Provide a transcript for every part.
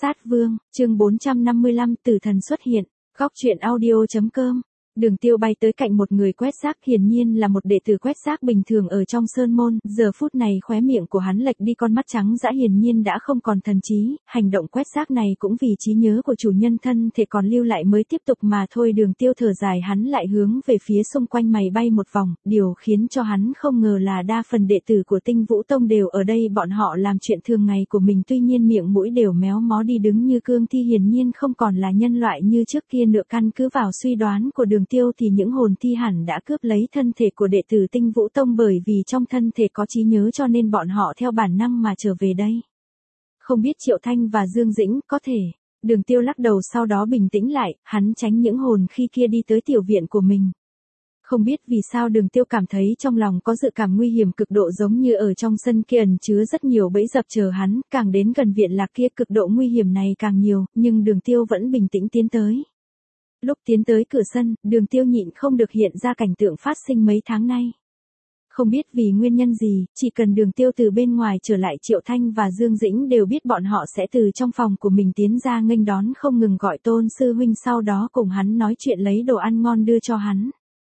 Sát Vương, chương 455, Tử Thần xuất hiện. Góc truyện audio.com. Đường Tiêu bay tới cạnh một người quét rác, hiển nhiên là một đệ tử quét rác bình thường ở trong sơn môn, giờ phút này khóe miệng của hắn lệch đi, con mắt trắng dã hiển nhiên đã không còn thần trí, hành động quét rác này cũng vì trí nhớ của chủ nhân thân thể còn lưu lại mới tiếp tục mà thôi. Đường Tiêu thở dài, hắn lại hướng về phía xung quanh mày bay một vòng, điều khiến cho hắn không ngờ là đa phần đệ tử của Tinh Vũ Tông đều ở đây, bọn họ làm chuyện thường ngày của mình, tuy nhiên miệng mũi đều méo mó đi đứng như cương thi, hiển nhiên không còn là nhân loại như trước kia nữa. Căn cứ vào suy đoán của Đường Tiêu thì những hồn thi hẳn đã cướp lấy thân thể của đệ tử Tinh Vũ Tông, bởi vì trong thân thể có trí nhớ cho nên bọn họ theo bản năng mà trở về đây. Không biết Triệu Thanh và Dương Dĩnh có thể. Đường Tiêu lắc đầu, sau đó bình tĩnh lại, hắn tránh những hồn khi kia đi tới tiểu viện của mình. Không biết vì sao Đường Tiêu cảm thấy trong lòng có dự cảm nguy hiểm cực độ, giống như ở trong sân kia ẩn chứa rất nhiều bẫy dập chờ hắn, càng đến gần viện lạc kia cực độ nguy hiểm này càng nhiều, nhưng Đường Tiêu vẫn bình tĩnh tiến tới. Lúc tiến tới cửa sân, Đường Tiêu nhịn không được hiện ra cảnh tượng phát sinh mấy tháng nay. Không biết vì nguyên nhân gì, chỉ cần Đường Tiêu từ bên ngoài trở lại, Triệu Thanh và Dương Dĩnh đều biết bọn họ sẽ từ trong phòng của mình tiến ra nghênh đón, không ngừng gọi Tôn sư huynh, sau đó cùng hắn nói chuyện, lấy đồ ăn ngon đưa cho hắn.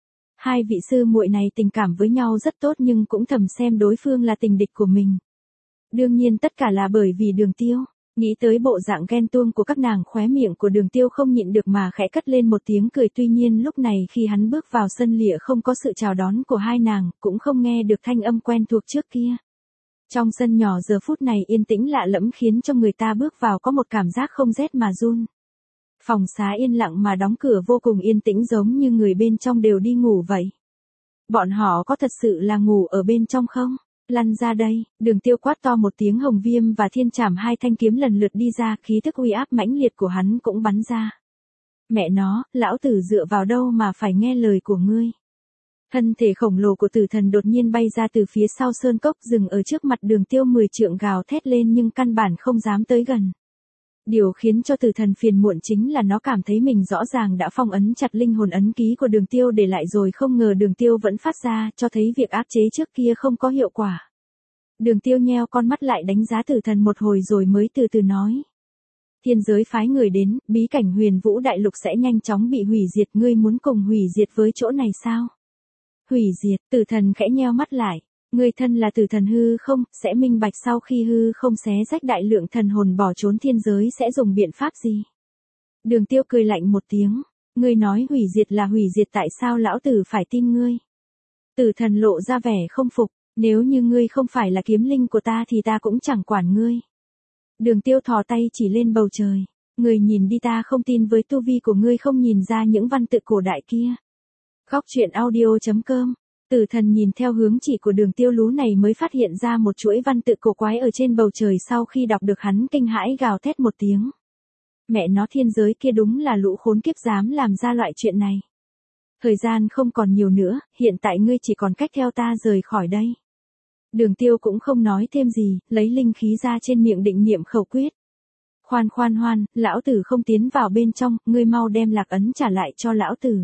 Hai vị sư muội này tình cảm với nhau rất tốt nhưng cũng thầm xem đối phương là tình địch của mình. Đương nhiên tất cả là bởi vì Đường Tiêu. Nghĩ tới bộ dạng ghen tuông của các nàng, khóe miệng của Đường Tiêu không nhịn được mà khẽ cất lên một tiếng cười. Tuy nhiên lúc này khi hắn bước vào sân lịa không có sự chào đón của hai nàng, cũng không nghe được thanh âm quen thuộc trước kia. Trong sân nhỏ giờ phút này yên tĩnh lạ lẫm, khiến cho người ta bước vào có một cảm giác không rét mà run. Phòng xá yên lặng mà đóng cửa, vô cùng yên tĩnh, giống như người bên trong đều đi ngủ vậy. Bọn họ có thật sự là ngủ ở bên trong không? Lăn ra đây. Đường Tiêu quát to một tiếng, Hồng Viêm và Thiên Trảm hai thanh kiếm lần lượt đi ra, khí tức uy áp mãnh liệt của hắn cũng bắn ra. Mẹ nó, lão tử dựa vào đâu mà phải nghe lời của ngươi? Thân thể khổng lồ của Tử Thần đột nhiên bay ra từ phía sau sơn cốc, dừng ở trước mặt Đường Tiêu, 10 trượng, gào thét lên nhưng căn bản không dám tới gần. Điều khiến cho Tử Thần phiền muộn chính là nó cảm thấy mình rõ ràng đã phong ấn chặt linh hồn ấn ký của Đường Tiêu để lại rồi, không ngờ Đường Tiêu vẫn phát ra, cho thấy việc áp chế trước kia không có hiệu quả. Đường Tiêu nheo con mắt lại đánh giá Tử Thần một hồi rồi mới từ từ nói. Thiên giới phái người đến, bí cảnh Huyền Vũ Đại Lục sẽ nhanh chóng bị hủy diệt, ngươi muốn cùng hủy diệt với chỗ này sao? Hủy diệt? Tử Thần khẽ nheo mắt lại. Ngươi thân là Tử Thần hư không, sẽ minh bạch sau khi hư không xé rách đại lượng thần hồn bỏ trốn thiên giới sẽ dùng biện pháp gì. Đường Tiêu cười lạnh một tiếng. Ngươi nói hủy diệt là hủy diệt, tại sao lão tử phải tin ngươi? Tử Thần lộ ra vẻ không phục. Nếu như ngươi không phải là kiếm linh của ta thì ta cũng chẳng quản ngươi. Đường Tiêu thò tay chỉ lên bầu trời. Ngươi nhìn đi, ta không tin với tu vi của ngươi không nhìn ra những văn tự cổ đại kia. Góc truyện audio.com. Tử Thần nhìn theo hướng chỉ của Đường Tiêu, lú này mới phát hiện ra một chuỗi văn tự cổ quái ở trên bầu trời, sau khi đọc được hắn kinh hãi gào thét một tiếng. Mẹ nó, thiên giới kia đúng là lũ khốn kiếp dám làm ra loại chuyện này. Thời gian không còn nhiều nữa, hiện tại ngươi chỉ còn cách theo ta rời khỏi đây. Đường Tiêu cũng không nói thêm gì, lấy linh khí ra trên miệng định niệm khẩu quyết. Khoan, lão tử không tiến vào bên trong, ngươi mau đem lạc ấn trả lại cho lão tử.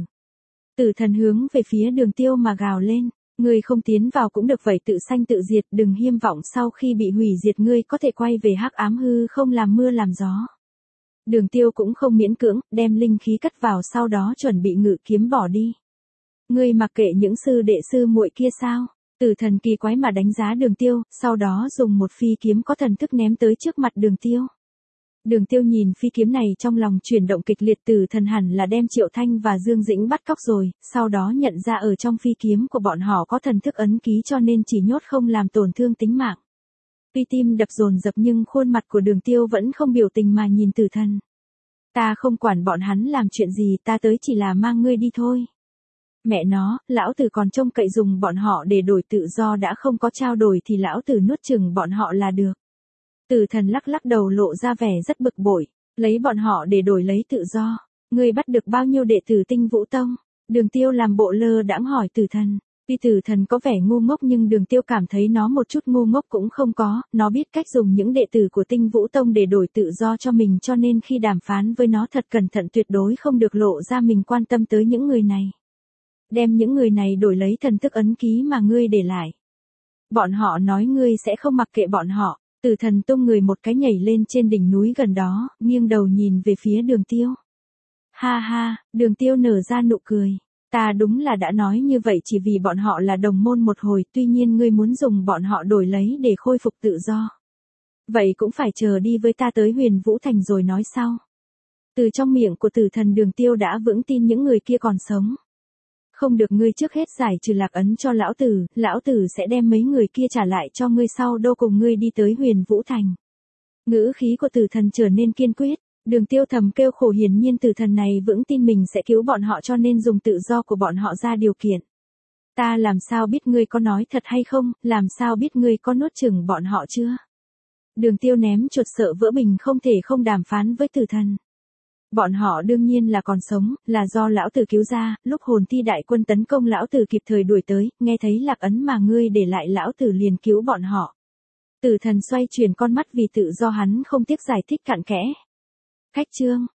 Tử Thần hướng về phía Đường Tiêu mà gào lên, ngươi không tiến vào cũng được vậy, tự sanh tự diệt, đừng hiêm vọng sau khi bị hủy diệt ngươi có thể quay về hắc ám hư không làm mưa làm gió. Đường Tiêu cũng không miễn cưỡng, đem linh khí cất vào, sau đó chuẩn bị ngự kiếm bỏ đi. Ngươi mặc kệ những sư đệ sư muội kia sao? Tử Thần kỳ quái mà đánh giá Đường Tiêu, sau đó dùng một phi kiếm có thần thức ném tới trước mặt Đường Tiêu. Đường Tiêu nhìn phi kiếm này trong lòng chuyển động kịch liệt, Tử Thần hẳn là đem Triệu Thanh và Dương Dĩnh bắt cóc rồi, sau đó nhận ra ở trong phi kiếm của bọn họ có thần thức ấn ký cho nên chỉ nhốt không làm tổn thương tính mạng. Tuy tim đập dồn dập nhưng khuôn mặt của Đường Tiêu vẫn không biểu tình mà nhìn Tử Thần. Ta không quản bọn hắn làm chuyện gì, ta tới chỉ là mang ngươi đi thôi. Mẹ nó, lão tử còn trông cậy dùng bọn họ để đổi tự do, đã không có trao đổi thì lão tử nuốt chửng bọn họ là được. Tử Thần lắc đầu lộ ra vẻ rất bực bội, lấy bọn họ để đổi lấy tự do. Ngươi bắt được bao nhiêu đệ tử Tinh Vũ Tông? Đường Tiêu làm bộ lơ đãng hỏi Tử Thần. Tuy Tử Thần có vẻ ngu ngốc nhưng Đường Tiêu cảm thấy nó một chút ngu ngốc cũng không có, nó biết cách dùng những đệ tử của Tinh Vũ Tông để đổi tự do cho mình, cho nên khi đàm phán với nó thật cẩn thận, tuyệt đối không được lộ ra mình quan tâm tới những người này. Đem những người này đổi lấy thần thức ấn ký mà ngươi để lại. Bọn họ nói ngươi sẽ không mặc kệ bọn họ. Tử thần tung người một cái nhảy lên trên đỉnh núi gần đó, nghiêng đầu nhìn về phía Đường Tiêu. Ha ha, Đường Tiêu nở ra nụ cười. Ta đúng là đã nói như vậy chỉ vì bọn họ là đồng môn một hồi, tuy nhiên ngươi muốn dùng bọn họ đổi lấy để khôi phục tự do. Vậy cũng phải chờ đi với ta tới Huyền Vũ Thành rồi nói sau. Từ trong miệng của tử thần Đường Tiêu đã vững tin những người kia còn sống. Không được, ngươi trước hết giải trừ lạc ấn cho lão tử sẽ đem mấy người kia trả lại cho ngươi sau đâu cùng ngươi đi tới Huyền Vũ Thành. Ngữ khí của tử thần trở nên kiên quyết. Đường Tiêu thầm kêu khổ, hiển nhiên tử thần này vững tin mình sẽ cứu bọn họ cho nên dùng tự do của bọn họ ra điều kiện. Ta làm sao biết ngươi có nói thật hay không, làm sao biết ngươi có nuốt chửng bọn họ chưa? Đường Tiêu ném chuột sợ vỡ bình, không thể không đàm phán với tử thần. Bọn họ đương nhiên là còn sống, là do lão tử cứu ra, lúc hồn thi đại quân tấn công lão tử kịp thời đuổi tới, nghe thấy lạc ấn mà ngươi để lại lão tử liền cứu bọn họ. Tử thần xoay chuyển con mắt vì tự do hắn không tiếc giải thích cặn kẽ. Khách trương,